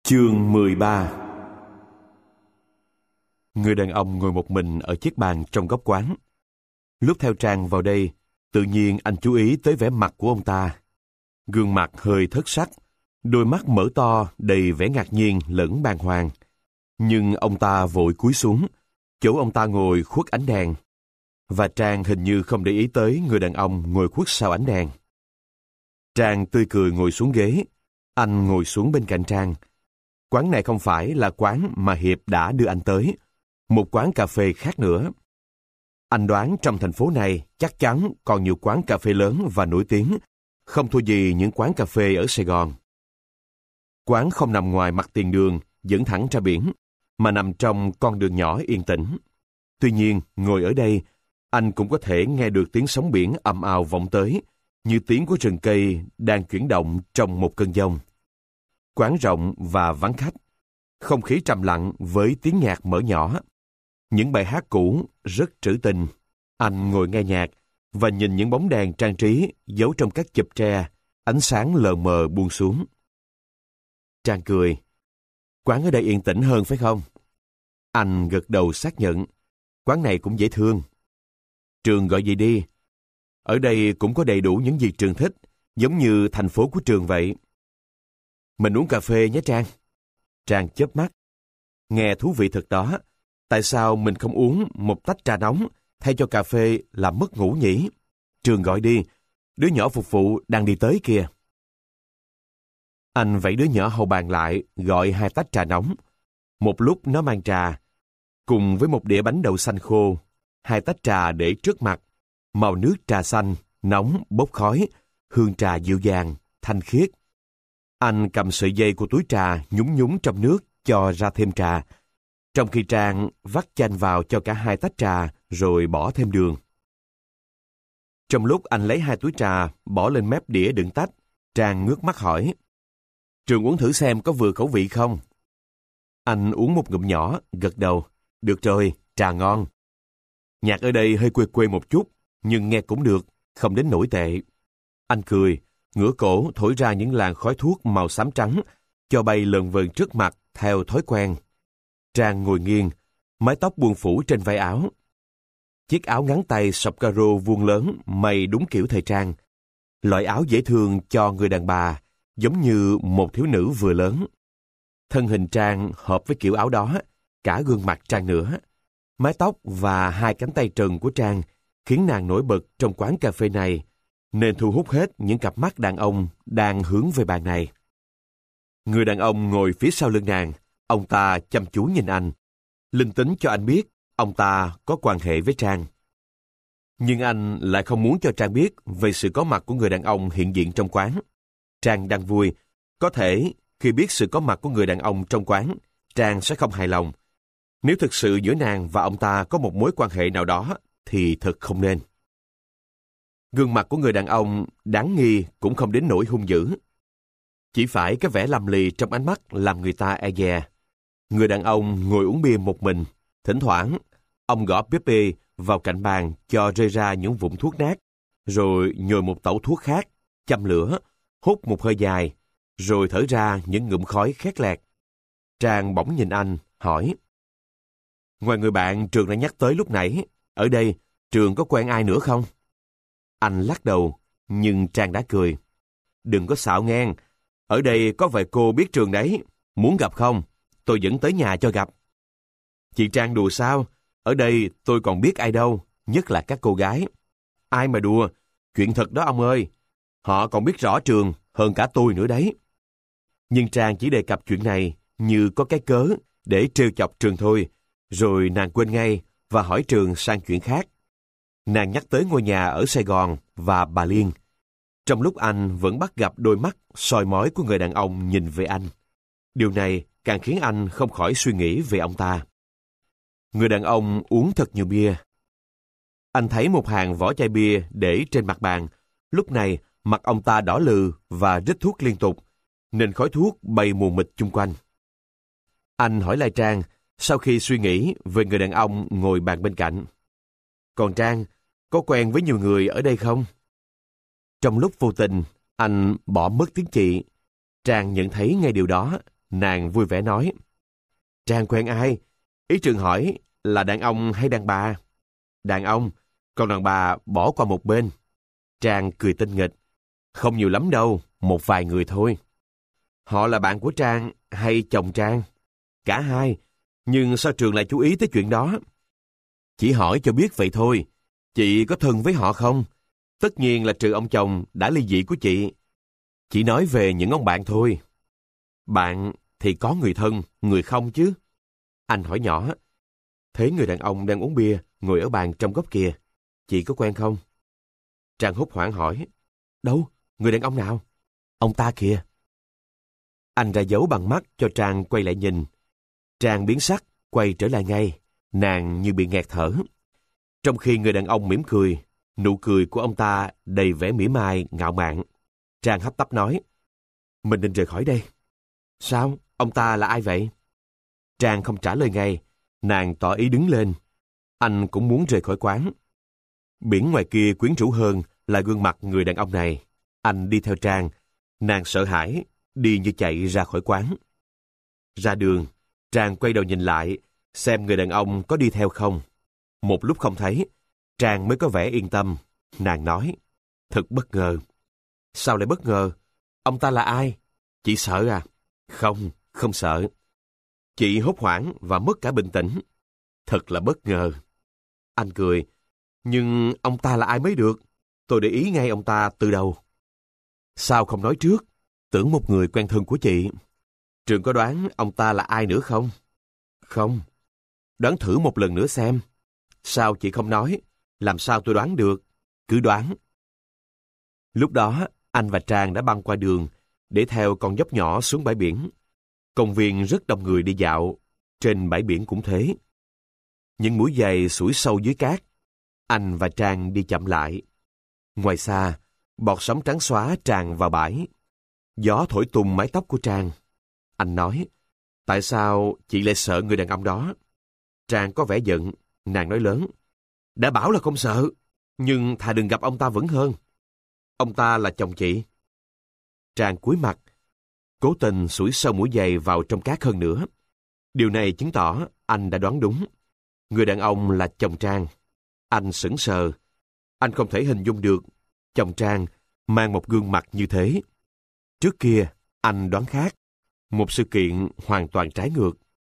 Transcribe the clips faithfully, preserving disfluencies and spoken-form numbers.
Chương mười ba. Người đàn ông ngồi một mình ở chiếc bàn trong góc quán. Lúc theo Trang vào đây, tự nhiên anh chú ý tới vẻ mặt của ông ta. Gương mặt hơi thất sắc, đôi mắt mở to đầy vẻ ngạc nhiên lẫn bàng hoàng. Nhưng ông ta vội cúi xuống, chỗ ông ta ngồi khuất ánh đèn. Và Trang hình như không để ý tới người đàn ông ngồi khuất sau ánh đèn. Trang tươi cười ngồi xuống ghế. Anh ngồi xuống bên cạnh Trang. Quán này không phải là quán mà Hiệp đã đưa anh tới. Một quán cà phê khác nữa. Anh đoán trong thành phố này chắc chắn còn nhiều quán cà phê lớn và nổi tiếng, không thua gì những quán cà phê ở Sài Gòn. Quán không nằm ngoài mặt tiền đường dẫn thẳng ra biển, mà nằm trong con đường nhỏ yên tĩnh. Tuy nhiên, ngồi ở đây, anh cũng có thể nghe được tiếng sóng biển ầm ào vọng tới, như tiếng của rừng cây đang chuyển động trong một cơn giông. Quán rộng và vắng khách, không khí trầm lặng với tiếng nhạc mở nhỏ. Những bài hát cũ rất trữ tình. Anh ngồi nghe nhạc và nhìn những bóng đèn trang trí giấu trong các chụp tre, ánh sáng lờ mờ buông xuống. Trang cười. Quán ở đây yên tĩnh hơn phải không? Anh gật đầu xác nhận. Quán này cũng dễ thương. Trường gọi gì đi? Ở đây cũng có đầy đủ những gì Trường thích, giống như thành phố của Trường vậy. Mình uống cà phê nhé Trang. Trang chớp mắt. Nghe thú vị thật đó. Tại sao mình không uống một tách trà nóng thay cho cà phê làm mất ngủ nhỉ? Trường gọi đi. Đứa nhỏ phục vụ đang đi tới kìa. Anh vẫy đứa nhỏ hầu bàn lại gọi hai tách trà nóng. Một lúc nó mang trà, cùng với một đĩa bánh đậu xanh khô. Hai tách trà để trước mặt. Màu nước trà xanh, nóng, bốc khói, hương trà dịu dàng, thanh khiết. Anh cầm sợi dây của túi trà nhúng nhúng trong nước cho ra thêm trà, trong khi Trang vắt chanh vào cho cả hai tách trà rồi bỏ thêm đường. Trong lúc anh lấy hai túi trà bỏ lên mép đĩa đựng tách, Trang ngước mắt hỏi: Trường uống thử xem có vừa khẩu vị không? Anh uống một ngụm nhỏ, gật đầu. Được rồi, trà ngon. Nhạc ở đây hơi quê quê một chút, nhưng nghe cũng được, không đến nổi tệ. Anh cười, ngửa cổ thổi ra những làn khói thuốc màu xám trắng, cho bay lờn vờn trước mặt theo thói quen. Trang ngồi nghiêng, mái tóc buông phủ trên vai áo. Chiếc áo ngắn tay sọc caro vuông lớn may đúng kiểu thời trang. Loại áo dễ thương cho người đàn bà, giống như một thiếu nữ vừa lớn. Thân hình Trang hợp với kiểu áo đó, cả gương mặt Trang nữa. Mái tóc và hai cánh tay trần của Trang khiến nàng nổi bật trong quán cà phê này, nên thu hút hết những cặp mắt đàn ông đang hướng về bàn này. Người đàn ông ngồi phía sau lưng nàng, ông ta chăm chú nhìn anh. Linh tính cho anh biết ông ta có quan hệ với Trang. Nhưng anh lại không muốn cho Trang biết về sự có mặt của người đàn ông hiện diện trong quán. Trang đang vui. Có thể khi biết sự có mặt của người đàn ông trong quán, Trang sẽ không hài lòng. Nếu thực sự giữa nàng và ông ta có một mối quan hệ nào đó, thì thật không nên. Gương mặt của người đàn ông đáng nghi cũng không đến nỗi hung dữ. Chỉ phải cái vẻ lầm lì trong ánh mắt làm người ta e dè. Người đàn ông ngồi uống bia một mình. Thỉnh thoảng, ông gõ bếp bê vào cạnh bàn cho rơi ra những vụn thuốc nát, rồi nhồi một tẩu thuốc khác, châm lửa, hút một hơi dài, rồi thở ra những ngụm khói khét lẹt. Trang bỗng nhìn anh, hỏi: Ngoài người bạn Trường đã nhắc tới lúc nãy, ở đây Trường có quen ai nữa không? Anh lắc đầu, nhưng Trang đã cười. Đừng có xạo ngang, ở đây có vài cô biết Trường đấy, muốn gặp không? Tôi dẫn tới nhà cho gặp. Chị Trang đùa sao? Ở đây tôi còn biết ai đâu, nhất là các cô gái. Ai mà đùa, chuyện thật đó ông ơi. Họ còn biết rõ Trường hơn cả tôi nữa đấy. Nhưng Trang chỉ đề cập chuyện này như có cái cớ để trêu chọc Trường thôi, rồi nàng quên ngay và hỏi Trường sang chuyện khác. Nàng nhắc tới ngôi nhà ở Sài Gòn và bà Liên, trong lúc anh vẫn bắt gặp đôi mắt soi mói của người đàn ông nhìn về anh. Điều này càng khiến anh không khỏi suy nghĩ về ông ta. Người đàn ông uống thật nhiều bia. Anh thấy một hàng vỏ chai bia để trên mặt bàn. Lúc này mặt ông ta đỏ lừ và rít thuốc liên tục, nên khói thuốc bay mù mịt chung quanh. Anh hỏi lại Trang sau khi suy nghĩ về người đàn ông ngồi bàn bên cạnh: Còn Trang, có quen với nhiều người ở đây không? Trong lúc vô tình, anh bỏ mất tiếng chị. Trang nhận thấy ngay điều đó, nàng vui vẻ nói. Trang quen ai? Ý Trường hỏi là đàn ông hay đàn bà? Đàn ông, còn đàn bà bỏ qua một bên. Trang cười tinh nghịch. Không nhiều lắm đâu, một vài người thôi. Họ là bạn của Trang hay chồng Trang? Cả hai, nhưng sao Trường lại chú ý tới chuyện đó? Chỉ hỏi cho biết vậy thôi. Chị có thân với họ không? Tất nhiên là trừ ông chồng đã ly dị của chị. Chỉ nói về những ông bạn thôi. Bạn thì có người thân, người không chứ? Anh hỏi nhỏ. Thế người đàn ông đang uống bia, ngồi ở bàn trong góc kia, chị có quen không? Trang hốt hoảng hỏi. Đâu? Người đàn ông nào? Ông ta kìa. Anh ra dấu bằng mắt cho Trang quay lại nhìn. Trang biến sắc, quay trở lại ngay. Nàng như bị nghẹt thở. Trong khi người đàn ông mỉm cười, nụ cười của ông ta đầy vẻ mỉa mai, ngạo mạn. Trang hấp tấp nói. Mình định rời khỏi đây. Sao? Ông ta là ai vậy? Trang không trả lời ngay. Nàng tỏ ý đứng lên. Anh cũng muốn rời khỏi quán. Biển ngoài kia quyến rũ hơn là gương mặt người đàn ông này. Anh đi theo Trang. Nàng sợ hãi, đi như chạy ra khỏi quán. Ra đường, Trang quay đầu nhìn lại, xem người đàn ông có đi theo không. Một lúc không thấy, Trang mới có vẻ yên tâm. Nàng nói, thật bất ngờ. Sao lại bất ngờ? Ông ta là ai? Chị sợ à? Không, không sợ. Chị hốt hoảng và mất cả bình tĩnh. Thật là bất ngờ. Anh cười. Nhưng ông ta là ai mới được? Tôi để ý ngay ông ta từ đầu. Sao không nói trước? Tưởng một người quen thân của chị. Trường có đoán ông ta là ai nữa không? Không. Đoán thử một lần nữa xem. Sao chị không nói? Làm sao tôi đoán được? Cứ đoán. Lúc đó, anh và Trang đã băng qua đường để theo con dốc nhỏ xuống bãi biển. Công viên rất đông người đi dạo. Trên bãi biển cũng thế. Những mũi giày sủi sâu dưới cát. Anh và Trang đi chậm lại. Ngoài xa, bọt sóng trắng xóa tràn vào bãi. Gió thổi tung mái tóc của Trang. Anh nói, tại sao chị lại sợ người đàn ông đó? Trang có vẻ giận. Nàng nói lớn, đã bảo là không sợ, nhưng thà đừng gặp ông ta vẫn hơn. Ông ta là chồng chị. Trang cúi mặt, cố tình sủi sâu mũi giày vào trong cát hơn nữa. Điều này chứng tỏ anh đã đoán đúng. Người đàn ông là chồng Trang. Anh sững sờ. Anh không thể hình dung được chồng Trang mang một gương mặt như thế. Trước kia, anh đoán khác. Một sự kiện hoàn toàn trái ngược.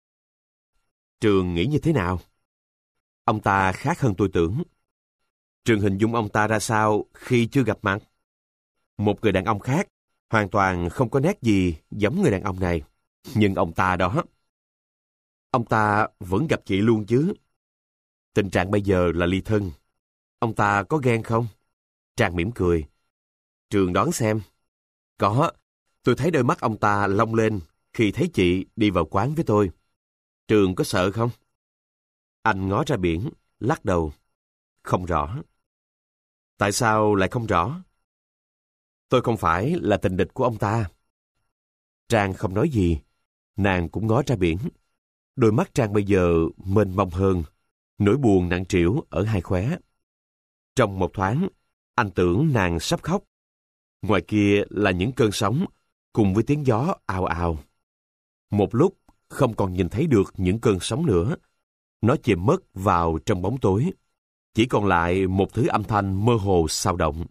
Trường nghĩ như thế nào? Ông ta khác hơn tôi tưởng. Trường hình dung ông ta ra sao khi chưa gặp mặt? Một người đàn ông khác, hoàn toàn không có nét gì giống người đàn ông này. Nhưng ông ta đó... Ông ta vẫn gặp chị luôn chứ. Tình trạng bây giờ là ly thân. Ông ta có ghen không? Trang mỉm cười. Trường đoán xem. Có, tôi thấy đôi mắt ông ta long lên khi thấy chị đi vào quán với tôi. Trường có sợ không? Anh ngó ra biển, lắc đầu. Không rõ. Tại sao lại không rõ? Tôi không phải là tình địch của ông ta. Trang không nói gì. Nàng cũng ngó ra biển. Đôi mắt Trang bây giờ mênh mông hơn, nỗi buồn nặng trĩu ở hai khóe. Trong một thoáng, anh tưởng nàng sắp khóc. Ngoài kia là những cơn sóng, cùng với tiếng gió ào ào. Một lúc, không còn nhìn thấy được những cơn sóng nữa. Nó chìm mất vào trong bóng tối. Chỉ còn lại một thứ âm thanh mơ hồ xao động.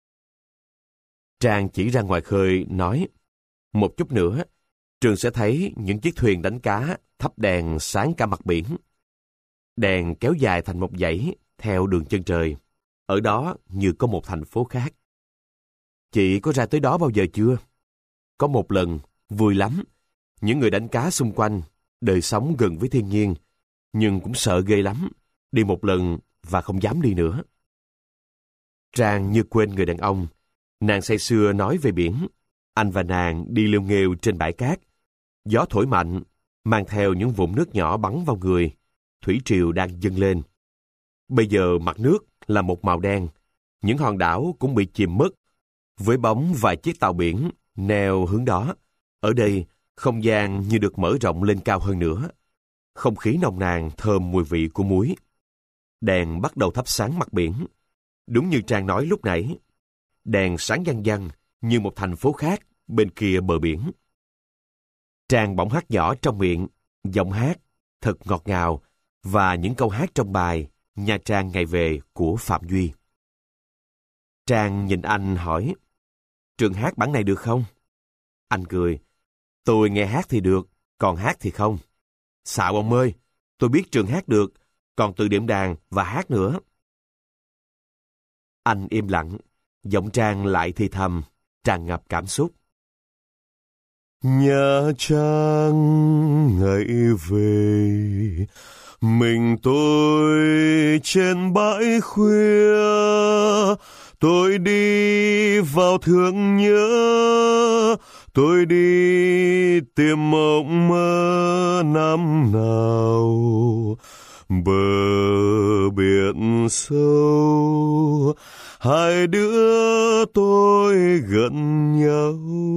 Trang chỉ ra ngoài khơi, nói, một chút nữa, Trường sẽ thấy những chiếc thuyền đánh cá thắp đèn sáng cả mặt biển. Đèn kéo dài thành một dãy theo đường chân trời. Ở đó như có một thành phố khác. Chị có ra tới đó bao giờ chưa? Có một lần, vui lắm. Những người đánh cá xung quanh, đời sống gần với thiên nhiên, nhưng cũng sợ ghê lắm. Đi một lần và không dám đi nữa. Trang như quên người đàn ông. Nàng say sưa nói về biển. Anh và nàng đi liêu nghêu trên bãi cát. Gió thổi mạnh, mang theo những vụn nước nhỏ bắn vào người. Thủy triều đang dâng lên. Bây giờ mặt nước là một màu đen. Những hòn đảo cũng bị chìm mất. Với bóng vài chiếc tàu biển neo hướng đó. Ở đây, không gian như được mở rộng lên cao hơn nữa. Không khí nồng nàn thơm mùi vị của muối. Đèn bắt đầu thắp sáng mặt biển. Đúng như Trang nói lúc nãy. Đèn sáng văng văng như một thành phố khác bên kia bờ biển. Trang bỗng hát nhỏ trong miệng, giọng hát thật ngọt ngào và những câu hát trong bài Nha Trang ngày về của Phạm Duy. Trang nhìn anh hỏi, Trường hát bản này được không? Anh cười, tôi nghe hát thì được, còn hát thì không. Xạo ông ơi, tôi biết Trường hát được, còn từ đệm đàn và hát nữa. Anh im lặng, giọng Trang lại thì thầm, tràn ngập cảm xúc. Nha Trang ngày về, mình tôi trên bãi khuya, tôi đi vào thương nhớ, tôi đi tìm mộng mơ năm nào, bờ biển sâu, hai đứa tôi gần nhau.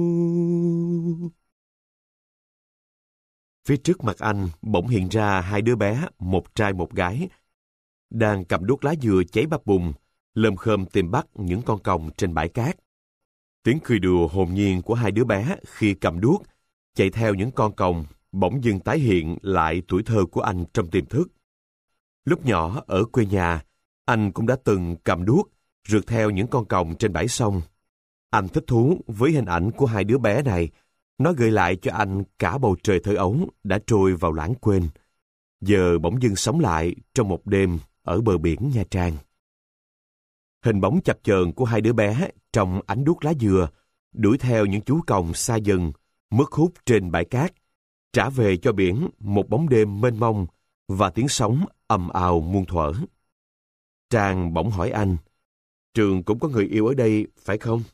Phía trước mặt anh bỗng hiện ra hai đứa bé, một trai một gái, đang cầm đuốc lá dừa cháy bập bùng, lơm khơm tìm bắt những con còng trên bãi cát. Tiếng cười đùa hồn nhiên của hai đứa bé khi cầm đuốc, chạy theo những con còng, bỗng dưng tái hiện lại tuổi thơ của anh trong tiềm thức. Lúc nhỏ ở quê nhà, anh cũng đã từng cầm đuốc, rượt theo những con còng trên bãi sông. Anh thích thú với hình ảnh của hai đứa bé này. Nó gợi lại cho anh cả bầu trời thơ ấu đã trôi vào lãng quên, giờ bỗng dưng sống lại trong một đêm ở bờ biển Nha Trang. Hình bóng chập chờn của hai đứa bé trong ánh đuốc lá dừa, đuổi theo những chú còng xa dần, mất hút trên bãi cát, trả về cho biển một bóng đêm mênh mông và tiếng sóng ầm ào muôn thuở. Trang bỗng hỏi anh, Trường cũng có người yêu ở đây, phải không?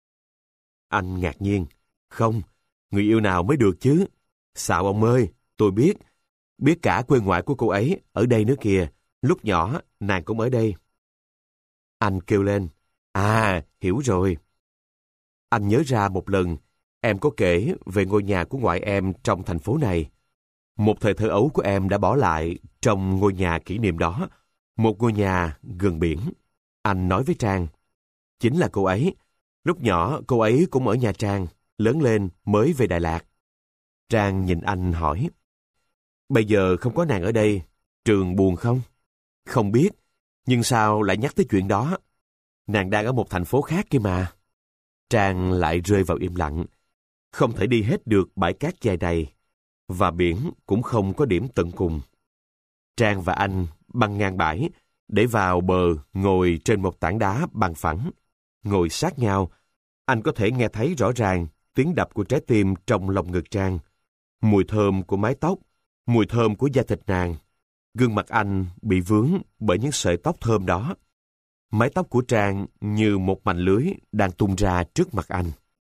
Anh ngạc nhiên, không, người yêu nào mới được chứ? Xạo ông ơi, tôi biết, biết cả quê ngoại của cô ấy ở đây nữa kìa, lúc nhỏ nàng cũng ở đây. Anh kêu lên, à, hiểu rồi. Anh nhớ ra một lần, em có kể về ngôi nhà của ngoại em trong thành phố này. Một thời thơ ấu của em đã bỏ lại trong ngôi nhà kỷ niệm đó, một ngôi nhà gần biển. Anh nói với Trang, chính là cô ấy. Lúc nhỏ cô ấy cũng ở Nha Trang, lớn lên mới về Đà Lạt. Trang nhìn anh hỏi, bây giờ không có nàng ở đây, Trường buồn không? Không biết, nhưng sao lại nhắc tới chuyện đó? Nàng đang ở một thành phố khác kia mà. Trang lại rơi vào im lặng, không thể đi hết được bãi cát dài đầy, và biển cũng không có điểm tận cùng. Trang và anh băng ngang bãi, để vào bờ ngồi trên một tảng đá bằng phẳng. Ngồi sát nhau, anh có thể nghe thấy rõ ràng tiếng đập của trái tim trong lồng ngực Trang, mùi thơm của mái tóc, mùi thơm của da thịt nàng. Gương mặt anh bị vướng bởi những sợi tóc thơm đó. Mái tóc của Trang như một mảnh lưới đang tung ra trước mặt anh.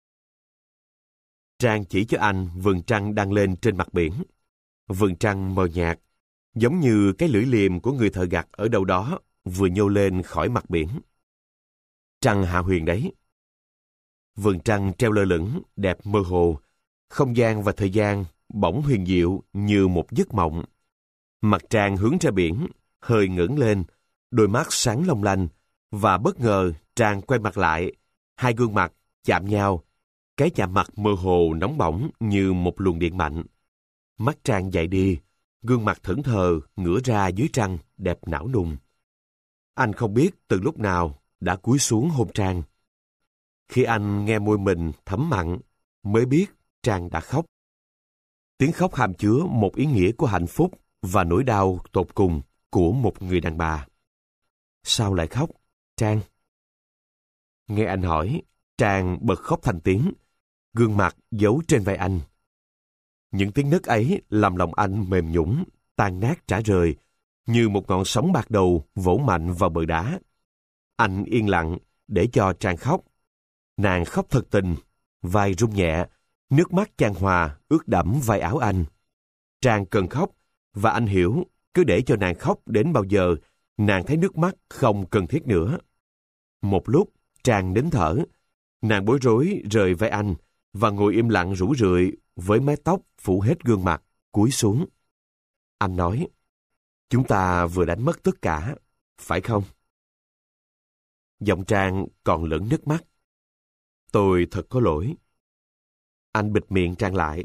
Trang chỉ cho anh vầng trăng đang lên trên mặt biển. Vầng trăng mờ nhạt, giống như cái lưỡi liềm của người thợ gặt ở đâu đó vừa nhô lên khỏi mặt biển. Trăng hạ huyền đấy. Vầng trăng treo lơ lửng, đẹp mơ hồ. Không gian và thời gian bỗng huyền diệu như một giấc mộng. Mặt Trang hướng ra biển, hơi ngẩng lên, đôi mắt sáng long lanh, và bất ngờ Trang quay mặt lại. Hai gương mặt chạm nhau. Cái chạm mặt mơ hồ nóng bỏng như một luồng điện mạnh. Mắt Trang dại đi, gương mặt thẫn thờ ngửa ra dưới trăng đẹp não nùng. Anh không biết từ lúc nào đã cúi xuống hôn Trang. Khi anh nghe môi mình thấm mặn, mới biết Trang đã khóc. Tiếng khóc hàm chứa một ý nghĩa của hạnh phúc và nỗi đau tột cùng của một người đàn bà. Sao lại khóc, Trang? Nghe anh hỏi, Trang bật khóc thành tiếng, gương mặt giấu trên vai anh. Những tiếng nấc ấy làm lòng anh mềm nhũn, tan nát rã rời, như một ngọn sóng bạc đầu vỗ mạnh vào bờ đá. Anh yên lặng để cho Trang khóc. Nàng khóc thật tình, vai rung nhẹ, nước mắt chan hòa ướt đẫm vai áo anh. Trang cần khóc, và anh hiểu cứ để cho nàng khóc đến bao giờ nàng thấy nước mắt không cần thiết nữa. Một lúc Trang nín thở, nàng bối rối rời vai anh và ngồi im lặng rũ rượi với mái tóc phủ hết gương mặt, cúi xuống. Anh nói, chúng ta vừa đánh mất tất cả, phải không? Giọng Trang còn lẫn nước mắt. Tôi thật có lỗi. Anh bịt miệng Trang lại.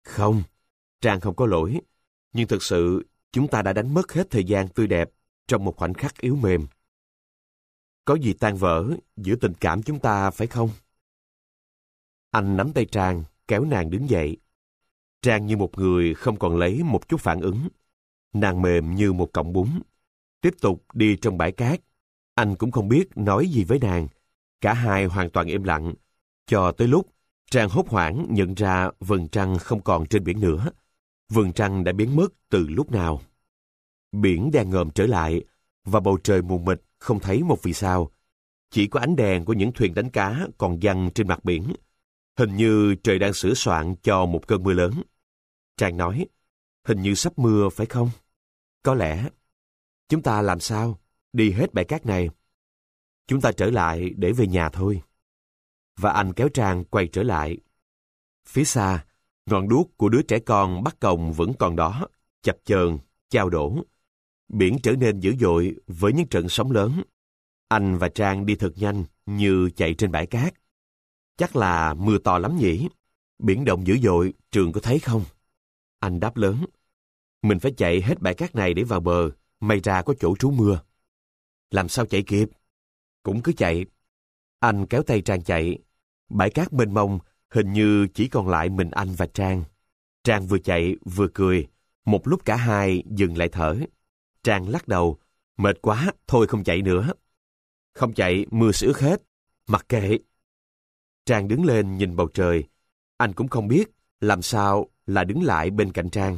Không, Trang không có lỗi. Nhưng thực sự, chúng ta đã đánh mất hết thời gian tươi đẹp trong một khoảnh khắc yếu mềm. Có gì tan vỡ giữa tình cảm chúng ta, phải không? Anh nắm tay Trang, kéo nàng đứng dậy. Trang như một người không còn lấy một chút phản ứng. Nàng mềm như một cọng bún. Tiếp tục đi trong bãi cát. Anh cũng không biết nói gì với nàng. Cả hai hoàn toàn im lặng. Cho tới lúc Trang hốt hoảng nhận ra vầng trăng không còn trên biển nữa. Vầng trăng đã biến mất từ lúc nào. Biển đang ngòm trở lại, và bầu trời mù mịt không thấy một vì sao. Chỉ có ánh đèn của những thuyền đánh cá còn giăng trên mặt biển. Hình như trời đang sửa soạn cho một cơn mưa lớn. Trang nói, hình như sắp mưa phải không? Có lẽ. Chúng ta làm sao? Đi hết bãi cát này. Chúng ta trở lại để về nhà thôi. Và anh kéo Trang quay trở lại. Phía xa, ngọn đuốc của đứa trẻ con bắt còng vẫn còn đó, chập chờn, chao đổ. Biển trở nên dữ dội với những trận sóng lớn. Anh và Trang đi thật nhanh như chạy trên bãi cát. Chắc là mưa to lắm nhỉ? Biển động dữ dội, Trường có thấy không? Anh đáp lớn. Mình phải chạy hết bãi cát này để vào bờ, may ra có chỗ trú mưa. Làm sao chạy kịp? Cũng cứ chạy. Anh kéo tay Trang chạy. Bãi cát mênh mông, hình như chỉ còn lại mình anh và Trang. Trang vừa chạy vừa cười. Một lúc cả hai dừng lại thở. Trang lắc đầu. Mệt quá, thôi không chạy nữa. Không chạy, mưa sẽ ướt hết. Mặc kệ. Trang đứng lên nhìn bầu trời. Anh cũng không biết làm sao là đứng lại bên cạnh Trang.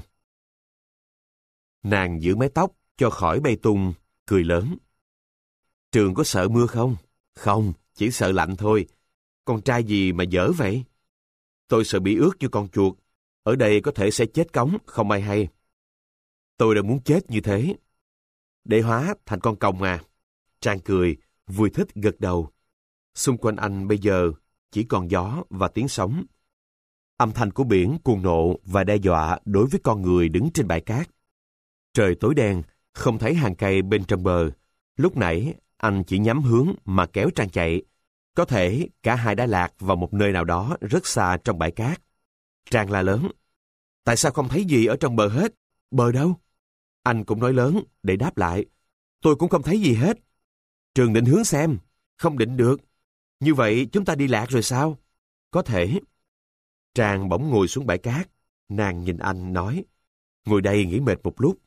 Nàng giữ mái tóc cho khỏi bay tung, cười lớn. Trường có sợ mưa không? Không, chỉ sợ lạnh thôi. Con trai gì mà dở vậy? Tôi sợ bị ướt như con chuột. Ở đây có thể sẽ chết cống, không ai hay. Tôi đã muốn chết như thế. Để hóa thành con còng à? Trang cười, vui thích gật đầu. Xung quanh anh bây giờ chỉ còn gió và tiếng sóng. Âm thanh của biển cuồng nộ và đe dọa đối với con người đứng trên bãi cát. Trời tối đen, không thấy hàng cây bên trong bờ. Lúc nãy, anh chỉ nhắm hướng mà kéo Trang chạy. Có thể cả hai đã lạc vào một nơi nào đó rất xa trong bãi cát. Trang la lớn. Tại sao không thấy gì ở trong bờ hết? Bờ đâu? Anh cũng nói lớn để đáp lại. Tôi cũng không thấy gì hết. Trường định hướng xem. Không định được. Như vậy chúng ta đi lạc rồi sao? Có thể. Trang bỗng ngồi xuống bãi cát. Nàng nhìn anh nói. Ngồi đây nghỉ mệt một lúc.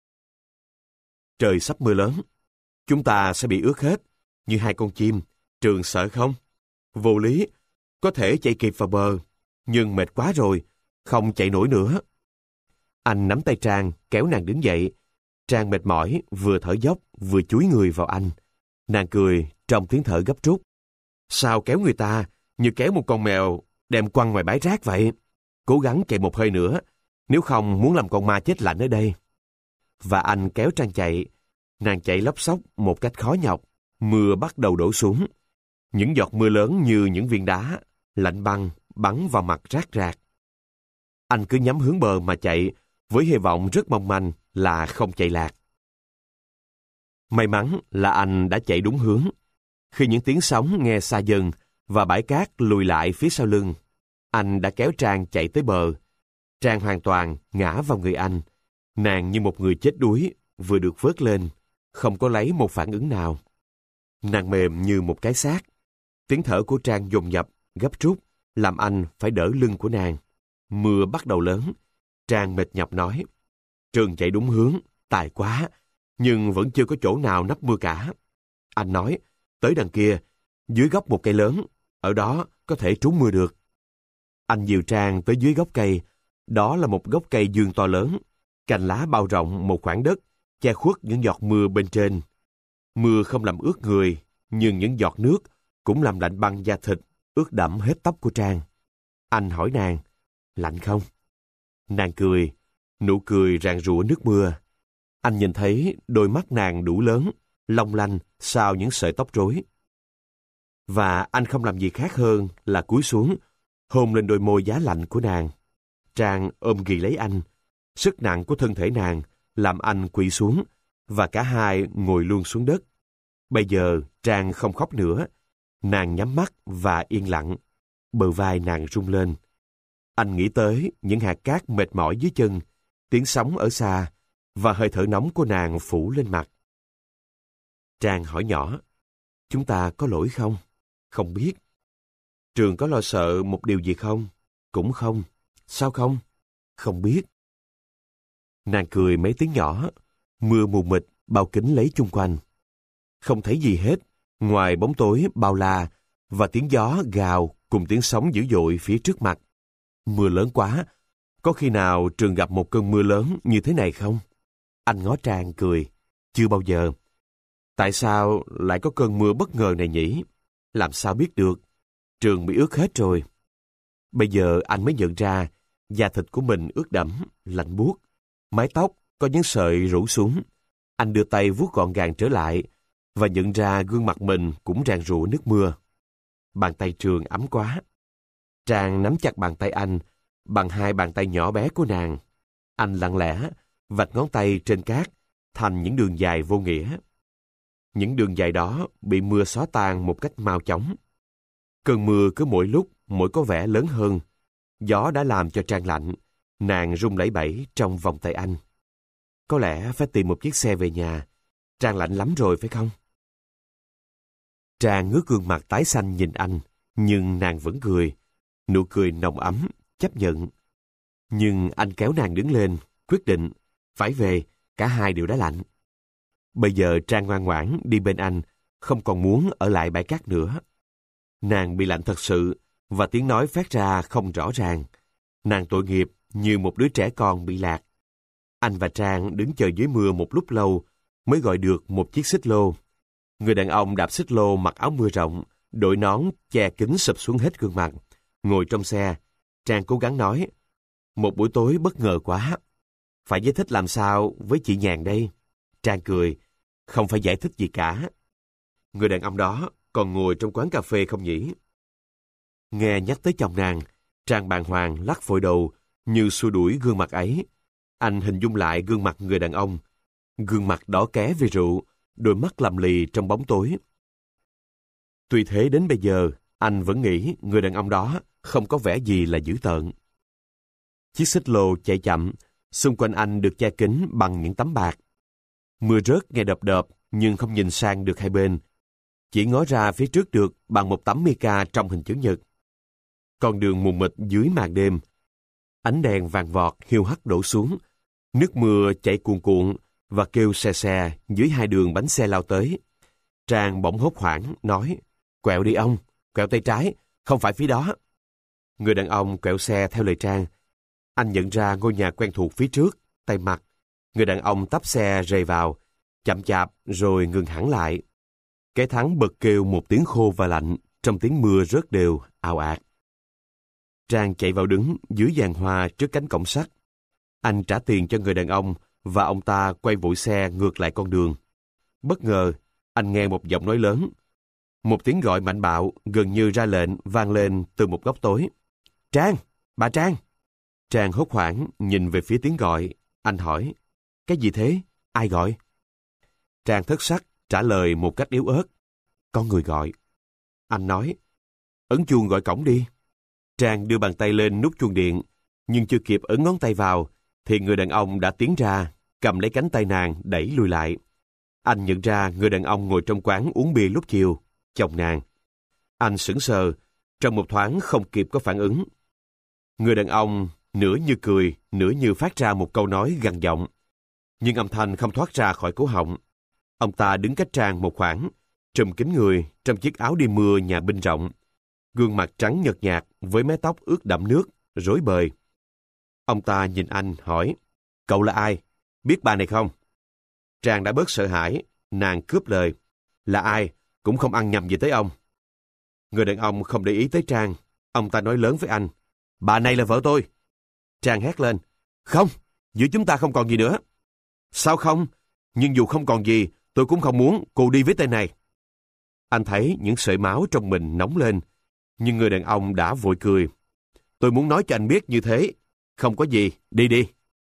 Trời sắp mưa lớn. Chúng ta sẽ bị ướt hết. Như hai con chim. Trường sợ không? Vô lý. Có thể chạy kịp vào bờ. Nhưng mệt quá rồi. Không chạy nổi nữa. Anh nắm tay Trang, kéo nàng đứng dậy. Trang mệt mỏi, vừa thở dốc, vừa chúi người vào anh. Nàng cười, trong tiếng thở gấp rút. Sao kéo người ta, như kéo một con mèo, đem quăng ngoài bãi rác vậy? Cố gắng chạy một hơi nữa, nếu không muốn làm con ma chết lạnh ở đây. Và anh kéo Trang chạy. Nàng chạy lóc xóc một cách khó nhọc. Mưa bắt đầu đổ xuống. Những giọt mưa lớn như những viên đá, lạnh băng, bắn vào mặt rát rạc. Anh cứ nhắm hướng bờ mà chạy, với hy vọng rất mong manh là không chạy lạc. May mắn là anh đã chạy đúng hướng. Khi những tiếng sóng nghe xa dần và bãi cát lùi lại phía sau lưng, anh đã kéo Trang chạy tới bờ. Trang hoàn toàn ngã vào người anh. Nàng như một người chết đuối, vừa được vớt lên, không có lấy một phản ứng nào. Nàng mềm như một cái xác. Tiếng thở của Trang dồn dập, gấp rút, làm anh phải đỡ lưng của nàng. Mưa bắt đầu lớn. Trang mệt nhọc nói. Trường chạy đúng hướng, tài quá, nhưng vẫn chưa có chỗ nào nấp mưa cả. Anh nói, tới đằng kia, dưới gốc một cây lớn, ở đó có thể trú mưa được. Anh dìu Trang tới dưới gốc cây. Đó là một gốc cây dương to lớn, cành lá bao rộng một khoảng đất, che khuất những giọt mưa bên trên. Mưa không làm ướt người, nhưng những giọt nước cũng làm lạnh băng da thịt, ướt đẫm hết tóc của Trang. Anh hỏi nàng, lạnh không? Nàng cười, nụ cười rạng rụa nước mưa. Anh nhìn thấy đôi mắt nàng đủ lớn, long lanh sau những sợi tóc rối. Và anh không làm gì khác hơn là cúi xuống, hôn lên đôi môi giá lạnh của nàng. Trang ôm ghì lấy anh. Sức nặng của thân thể nàng làm anh quỵ xuống, và cả hai ngồi luôn xuống đất. Bây giờ Trang không khóc nữa. Nàng nhắm mắt và yên lặng. Bờ vai nàng rung lên. Anh nghĩ tới những hạt cát mệt mỏi dưới chân, tiếng sóng ở xa, và hơi thở nóng của nàng phủ lên mặt. Trang hỏi nhỏ, chúng ta có lỗi không? Không biết. Trường có lo sợ một điều gì không? Cũng không. Sao không? Không biết. Nàng cười mấy tiếng nhỏ, mưa mù mịt bao kín lấy chung quanh. Không thấy gì hết, ngoài bóng tối bao la và tiếng gió gào cùng tiếng sóng dữ dội phía trước mặt. Mưa lớn quá, có khi nào Trường gặp một cơn mưa lớn như thế này không? Anh ngó Trang cười, chưa bao giờ. Tại sao lại có cơn mưa bất ngờ này nhỉ? Làm sao biết được? Trường bị ướt hết rồi. Bây giờ anh mới nhận ra da thịt của mình ướt đẫm, lạnh buốt. Mái tóc có những sợi rủ xuống. Anh đưa tay vuốt gọn gàng trở lại và nhận ra gương mặt mình cũng ràn rụa nước mưa. Bàn tay Trường ấm quá. Trang nắm chặt bàn tay anh bằng hai bàn tay nhỏ bé của nàng. Anh lặng lẽ vạch ngón tay trên cát thành những đường dài vô nghĩa. Những đường dài đó bị mưa xóa tan một cách mau chóng. Cơn mưa cứ mỗi lúc mỗi có vẻ lớn hơn. Gió đã làm cho Trang lạnh. Nàng run lẩy bẩy trong vòng tay anh. Có lẽ phải tìm một chiếc xe về nhà. Trang lạnh lắm rồi phải không? Trang ngước gương mặt tái xanh nhìn anh, nhưng nàng vẫn cười. Nụ cười nồng ấm, chấp nhận. Nhưng anh kéo nàng đứng lên, quyết định, phải về, cả hai đều đã lạnh. Bây giờ Trang ngoan ngoãn đi bên anh, không còn muốn ở lại bãi cát nữa. Nàng bị lạnh thật sự, và tiếng nói phát ra không rõ ràng. Nàng tội nghiệp như một đứa trẻ con bị lạc. Anh và Trang đứng chờ dưới mưa một lúc lâu, mới gọi được một chiếc xích lô. Người đàn ông đạp xích lô mặc áo mưa rộng, đội nón che kín sụp xuống hết gương mặt. Ngồi trong xe, Trang cố gắng nói, một buổi tối bất ngờ quá. Phải giải thích làm sao với chị Nhàn đây? Trang cười, không phải giải thích gì cả. Người đàn ông đó còn ngồi trong quán cà phê không nhỉ? Nghe nhắc tới chồng nàng, Trang bàng hoàng lắc vội đầu như xua đuổi gương mặt ấy. Anh hình dung lại gương mặt người đàn ông. Gương mặt đỏ ké vì rượu, đôi mắt lầm lì trong bóng tối. Tuy thế đến bây giờ, anh vẫn nghĩ người đàn ông đó không có vẻ gì là dữ tợn. Chiếc xích lô chạy chậm, xung quanh anh được che kín bằng những tấm bạc. Mưa rớt nghe đập đập nhưng không nhìn sang được hai bên. Chỉ ngó ra phía trước được bằng một tấm mica trong hình chữ nhật. Con đường mù mịt dưới màn đêm. Ánh đèn vàng vọt hiu hắt đổ xuống. Nước mưa chảy cuồn cuộn và kêu xe xe dưới hai đường bánh xe lao tới. Trang bỗng hốt hoảng, nói, quẹo đi ông, quẹo tay trái, không phải phía đó. Người đàn ông quẹo xe theo lời Trang. Anh nhận ra ngôi nhà quen thuộc phía trước, tay mặt. Người đàn ông tấp xe rời vào, chậm chạp rồi ngừng hẳn lại. Cái thắng bật kêu một tiếng khô và lạnh trong tiếng mưa rớt đều, ào ạt. Trang chạy vào đứng dưới giàn hoa trước cánh cổng sắt. Anh trả tiền cho người đàn ông và ông ta quay vội xe ngược lại con đường. Bất ngờ, anh nghe một giọng nói lớn. Một tiếng gọi mạnh bạo gần như ra lệnh vang lên từ một góc tối. Trang! Bà Trang! Trang hốt hoảng nhìn về phía tiếng gọi. Anh hỏi, cái gì thế? Ai gọi? Trang thất sắc trả lời một cách yếu ớt. Có người gọi. Anh nói, ấn chuông gọi cổng đi. Trang đưa bàn tay lên nút chuông điện, nhưng chưa kịp ấn ngón tay vào, thì người đàn ông đã tiến ra, cầm lấy cánh tay nàng đẩy lùi lại. Anh nhận ra người đàn ông ngồi trong quán uống bia lúc chiều, chồng nàng. Anh sững sờ, trong một thoáng không kịp có phản ứng. Người đàn ông nửa như cười, nửa như phát ra một câu nói gằn giọng, nhưng âm thanh không thoát ra khỏi cổ họng. Ông ta đứng cách Trang một khoảng, trùm kín người trong chiếc áo đi mưa nhà binh rộng, gương mặt trắng nhợt nhạt với mái tóc ướt đẫm nước, rối bời. Ông ta nhìn anh hỏi, cậu là ai? Biết bà này không? Trang đã bớt sợ hãi, nàng cướp lời, là ai, cũng không ăn nhầm gì tới ông. Người đàn ông không để ý tới Trang, ông ta nói lớn với anh, bà này là vợ tôi. Trang hét lên, không, giữa chúng ta không còn gì nữa. Sao không? Nhưng dù không còn gì, tôi cũng không muốn cô đi với tên này. Anh thấy những sợi máu trong mình nóng lên, nhưng người đàn ông đã vội cười. Tôi muốn nói cho anh biết như thế. Không có gì, đi đi.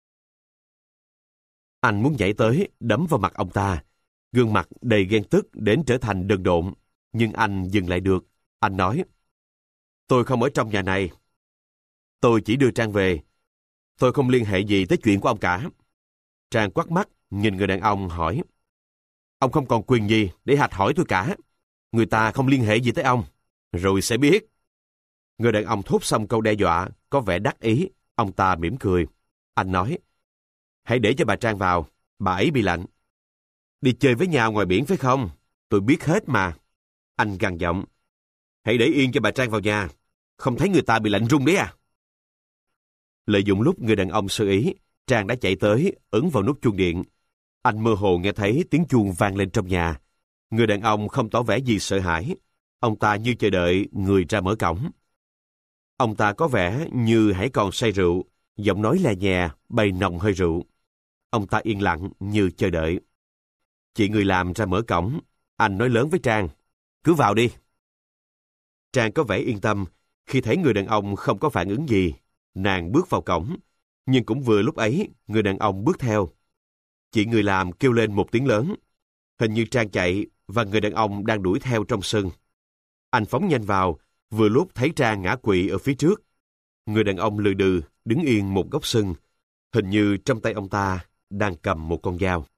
Anh muốn nhảy tới, đấm vào mặt ông ta. Gương mặt đầy ghen tức đến trở thành đần độn. Nhưng anh dừng lại được. Anh nói, tôi không ở trong nhà này. Tôi chỉ đưa Trang về. Tôi không liên hệ gì tới chuyện của ông cả. Trang quắt mắt, nhìn người đàn ông hỏi. Ông không còn quyền gì để hạch hỏi tôi cả. Người ta không liên hệ gì tới ông. Rồi sẽ biết. Người đàn ông thốt xong câu đe dọa, có vẻ đắc ý. Ông ta mỉm cười. Anh nói, hãy để cho bà Trang vào, bà ấy bị lạnh. Đi chơi với nhau ngoài biển phải không? Tôi biết hết mà. Anh gằn giọng, hãy để yên cho bà Trang vào nhà. Không thấy người ta bị lạnh run đấy à? Lợi dụng lúc người đàn ông sơ ý, Trang đã chạy tới, ấn vào nút chuông điện. Anh mơ hồ nghe thấy tiếng chuông vang lên trong nhà. Người đàn ông không tỏ vẻ gì sợ hãi. Ông ta như chờ đợi người ra mở cổng. Ông ta có vẻ như hãy còn say rượu, giọng nói lè nhẹ, bay nồng hơi rượu. Ông ta yên lặng như chờ đợi. Chị người làm ra mở cổng. Anh nói lớn với Trang, cứ vào đi. Trang có vẻ yên tâm khi thấy người đàn ông không có phản ứng gì. Nàng bước vào cổng, nhưng cũng vừa lúc ấy, người đàn ông bước theo. Chị người làm kêu lên một tiếng lớn. Hình như Trang chạy và người đàn ông đang đuổi theo trong sân. Anh phóng nhanh vào, vừa lúc thấy Trang ngã quỵ ở phía trước. Người đàn ông lừ đừ đứng yên một góc sân. Hình như trong tay ông ta đang cầm một con dao.